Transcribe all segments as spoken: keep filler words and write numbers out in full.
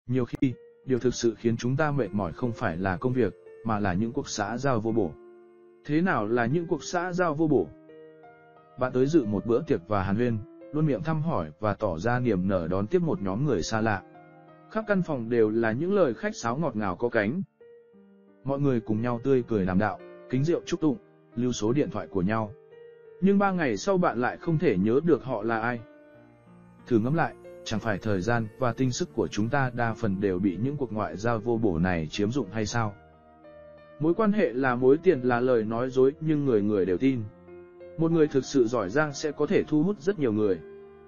Nhiều khi, điều thực sự khiến chúng ta mệt mỏi không phải là công việc, mà là những cuộc xã giao vô bổ. Thế nào là những cuộc xã giao vô bổ? Bạn tới dự một bữa tiệc và hàn huyên, luôn miệng thăm hỏi và tỏ ra niềm nở đón tiếp một nhóm người xa lạ. Khắp căn phòng đều là những lời khách sáo ngọt ngào có cánh. Mọi người cùng nhau tươi cười đàm đạo, kính rượu chúc tụng, lưu số điện thoại của nhau. Nhưng ba ngày sau bạn lại không thể nhớ được họ là ai. Thử ngẫm lại, chẳng phải thời gian và tinh sức của chúng ta đa phần đều bị những cuộc ngoại giao vô bổ này chiếm dụng hay sao? Mối quan hệ là mối tiền là lời nói dối nhưng người người đều tin. Một người thực sự giỏi giang sẽ có thể thu hút rất nhiều người,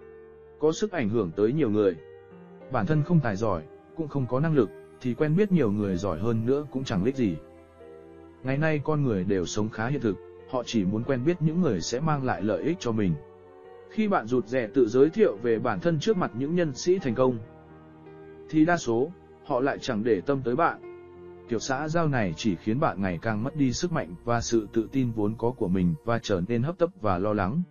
có sức ảnh hưởng tới nhiều người. Bản thân không tài giỏi, cũng không có năng lực, thì quen biết nhiều người giỏi hơn nữa cũng chẳng lích gì. Ngày nay con người đều sống khá hiện thực, họ chỉ muốn quen biết những người sẽ mang lại lợi ích cho mình. Khi bạn rụt rè tự giới thiệu về bản thân trước mặt những nhân sĩ thành công, thì đa số, họ lại chẳng để tâm tới bạn. Kiểu xã giao này chỉ khiến bạn ngày càng mất đi sức mạnh và sự tự tin vốn có của mình và trở nên hấp tấp và lo lắng.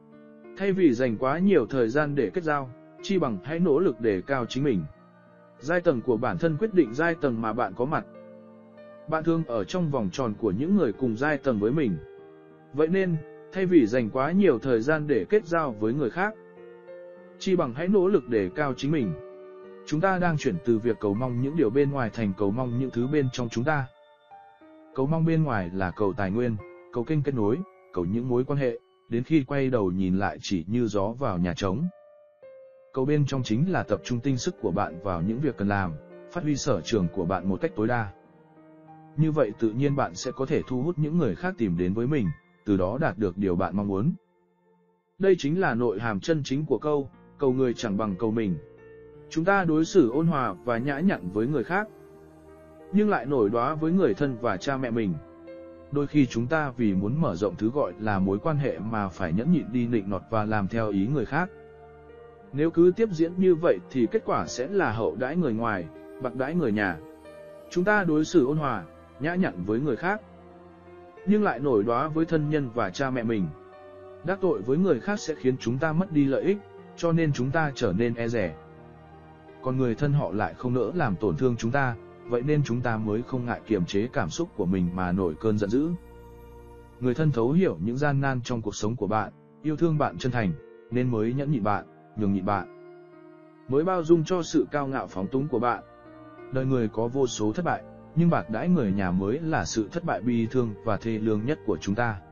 Thay vì dành quá nhiều thời gian để kết giao, chi bằng hãy nỗ lực đề cao chính mình. Giai tầng của bản thân quyết định giai tầng mà bạn có mặt. Bạn thường ở trong vòng tròn của những người cùng giai tầng với mình. Vậy nên, thay vì dành quá nhiều thời gian để kết giao với người khác, chi bằng hãy nỗ lực đề cao chính mình. Chúng ta đang chuyển từ việc cầu mong những điều bên ngoài thành cầu mong những thứ bên trong chúng ta. Cầu mong bên ngoài là cầu tài nguyên, cầu kênh kết nối, cầu những mối quan hệ, đến khi quay đầu nhìn lại chỉ như gió vào nhà trống. Cầu bên trong chính là tập trung tinh sức của bạn vào những việc cần làm, phát huy sở trường của bạn một cách tối đa. Như vậy tự nhiên bạn sẽ có thể thu hút những người khác tìm đến với mình, từ đó đạt được điều bạn mong muốn. Đây chính là nội hàm chân chính của câu, cầu người chẳng bằng cầu mình. Chúng ta đối xử ôn hòa và nhã nhặn với người khác, nhưng lại nổi đoá với người thân và cha mẹ mình. Đôi khi chúng ta vì muốn mở rộng thứ gọi là mối quan hệ mà phải nhẫn nhịn đi nịnh nọt và làm theo ý người khác. Nếu cứ tiếp diễn như vậy thì kết quả sẽ là hậu đãi người ngoài, bạc đãi người nhà. Chúng ta đối xử ôn hòa, nhã nhặn với người khác, nhưng lại nổi đoá với thân nhân và cha mẹ mình. Đắc tội với người khác sẽ khiến chúng ta mất đi lợi ích, cho nên chúng ta trở nên e dè. Còn người thân họ lại không nỡ làm tổn thương chúng ta, vậy nên chúng ta mới không ngại kiềm chế cảm xúc của mình mà nổi cơn giận dữ. Người thân thấu hiểu những gian nan trong cuộc sống của bạn, yêu thương bạn chân thành, nên mới nhẫn nhịn bạn, nhường nhịn bạn, mới bao dung cho sự cao ngạo phóng túng của bạn. Đời người có vô số thất bại, nhưng bạc đãi người nhà mới là sự thất bại bi thương và thê lương nhất của chúng ta.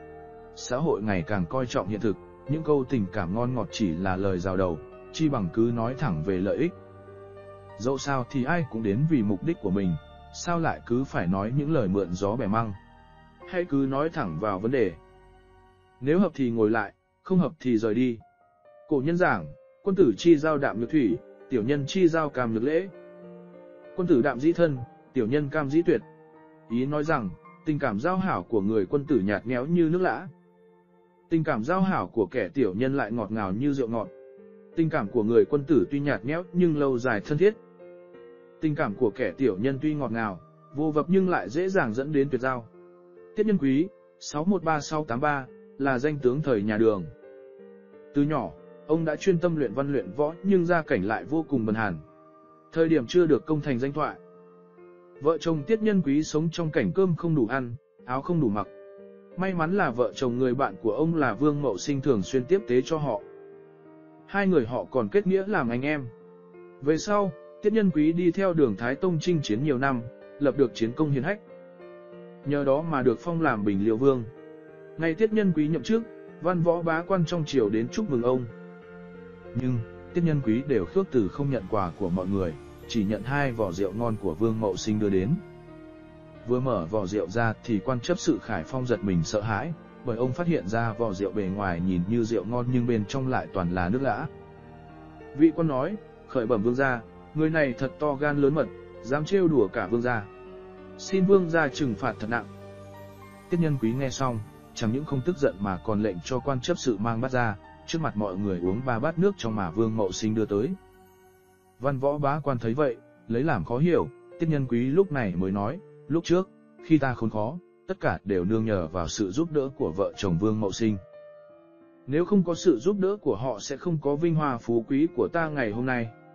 Xã hội ngày càng coi trọng hiện thực, những câu tình cảm ngon ngọt chỉ là lời rào đầu, chi bằng cứ nói thẳng về lợi ích. Dẫu sao thì ai cũng đến vì mục đích của mình, sao lại cứ phải nói những lời mượn gió bẻ măng. Hãy cứ nói thẳng vào vấn đề. Nếu hợp thì ngồi lại, không hợp thì rời đi. Cổ nhân giảng, quân tử chi giao đạm nhược thủy, tiểu nhân chi giao cam nhược lễ. Quân tử đạm dĩ thân, tiểu nhân cam dĩ tuyệt. Ý nói rằng, tình cảm giao hảo của người quân tử nhạt nhẽo như nước lã. Tình cảm giao hảo của kẻ tiểu nhân lại ngọt ngào như rượu ngọt. Tình cảm của người quân tử tuy nhạt nhẽo nhưng lâu dài thân thiết. Tình cảm của kẻ tiểu nhân tuy ngọt ngào, vô vập nhưng lại dễ dàng dẫn đến tuyệt giao. Tiết Nhân Quý, sáu một ba sáu tám ba, là danh tướng thời nhà Đường. Từ nhỏ, ông đã chuyên tâm luyện văn luyện võ nhưng gia cảnh lại vô cùng bần hàn. Thời điểm chưa được công thành danh thoại, vợ chồng Tiết Nhân Quý sống trong cảnh cơm không đủ ăn, áo không đủ mặc. May mắn là vợ chồng người bạn của ông là Vương Mậu Sinh thường xuyên tiếp tế cho họ. Hai người họ còn kết nghĩa làm anh em. Về sau, Tiết Nhân Quý đi theo Đường Thái Tông chinh chiến nhiều năm, lập được chiến công hiển hách. Nhờ đó mà được phong làm Bình Liêu Vương. Ngày Tiết Nhân Quý nhậm chức, văn võ bá quan trong triều đến chúc mừng ông. Nhưng, Tiết Nhân Quý đều khước từ không nhận quà của mọi người, chỉ nhận hai vỏ rượu ngon của Vương Mậu Sinh đưa đến. Vừa mở vỏ rượu ra thì quan chấp sự Khải Phong giật mình sợ hãi, bởi ông phát hiện ra vỏ rượu bề ngoài nhìn như rượu ngon nhưng bên trong lại toàn là nước lã. Vị quan nói, khởi bẩm vương gia, người này thật to gan lớn mật, dám trêu đùa cả vương gia. Xin vương gia trừng phạt thật nặng. Tiết Nhân Quý nghe xong, chẳng những không tức giận mà còn lệnh cho quan chấp sự mang bát ra, trước mặt mọi người uống ba bát nước trong mà Vương Mậu Sinh đưa tới. Văn võ bá quan thấy vậy, lấy làm khó hiểu, Tiết Nhân Quý lúc này mới nói, lúc trước, khi ta khốn khó, tất cả đều nương nhờ vào sự giúp đỡ của vợ chồng Vương Mậu Sinh. Nếu không có sự giúp đỡ của họ sẽ không có vinh hoa phú quý của ta ngày hôm nay.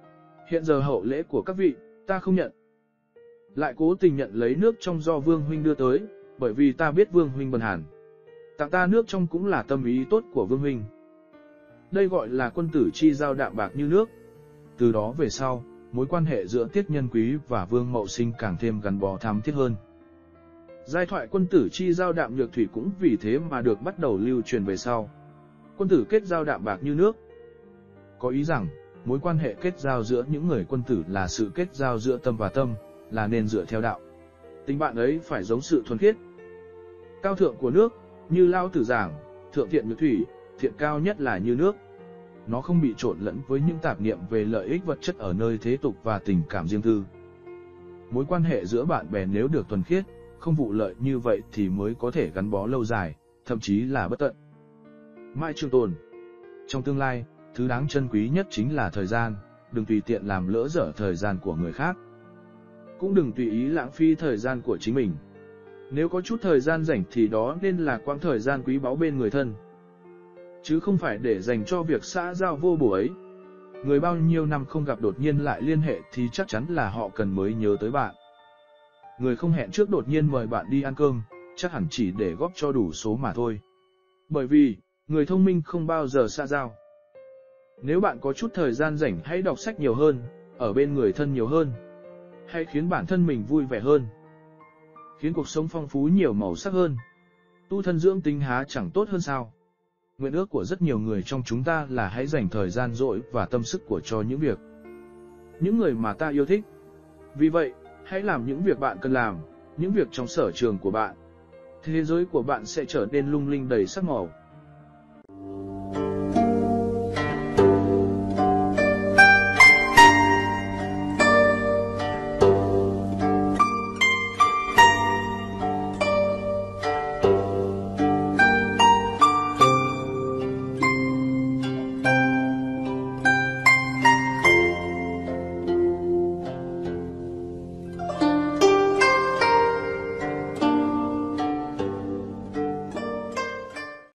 Hiện giờ hậu lễ của các vị, ta không nhận. Lại cố tình nhận lấy nước trong do Vương huynh đưa tới, bởi vì ta biết Vương huynh bần hàn. Tặng ta nước trong cũng là tâm ý tốt của Vương huynh. Đây gọi là quân tử chi giao đạm bạc như nước. Từ đó về sau, mối quan hệ giữa Tiết Nhân Quý và Vương Mậu Sinh càng thêm gắn bó thắm thiết hơn. Giai thoại quân tử chi giao đạm nhược thủy cũng vì thế mà được bắt đầu lưu truyền về sau. Quân tử kết giao đạm bạc như nước. Có ý rằng, mối quan hệ kết giao giữa những người quân tử là sự kết giao giữa tâm và tâm, là nên dựa theo đạo. Tình bạn ấy phải giống sự thuần khiết. Cao thượng của nước, như Lao Tử giảng, thượng thiện nhược thủy, thiện cao nhất là như nước. Nó không bị trộn lẫn với những tạp niệm về lợi ích vật chất ở nơi thế tục và tình cảm riêng tư. Mối quan hệ giữa bạn bè nếu được thuần khiết, không vụ lợi như vậy thì mới có thể gắn bó lâu dài, thậm chí là bất tận. Mãi trường tồn. Trong tương lai, thứ đáng trân quý nhất chính là thời gian, đừng tùy tiện làm lỡ dở thời gian của người khác. Cũng đừng tùy ý lãng phí thời gian của chính mình. Nếu có chút thời gian rảnh thì đó nên là quãng thời gian quý báu bên người thân, chứ không phải để dành cho việc xã giao vô bổ ấy. Người bao nhiêu năm không gặp đột nhiên lại liên hệ thì chắc chắn là họ cần mới nhớ tới bạn. Người không hẹn trước đột nhiên mời bạn đi ăn cơm, chắc hẳn chỉ để góp cho đủ số mà thôi. Bởi vì, người thông minh không bao giờ xã giao. Nếu bạn có chút thời gian rảnh hãy đọc sách nhiều hơn, ở bên người thân nhiều hơn. Hãy khiến bản thân mình vui vẻ hơn, khiến cuộc sống phong phú nhiều màu sắc hơn. Tu thân dưỡng tính há chẳng tốt hơn sao? Nguyện ước của rất nhiều người trong chúng ta là hãy dành thời gian rỗi và tâm sức của cho những việc, những người mà ta yêu thích. Vì vậy, hãy làm những việc bạn cần làm, những việc trong sở trường của bạn. Thế giới của bạn sẽ trở nên lung linh đầy sắc màu.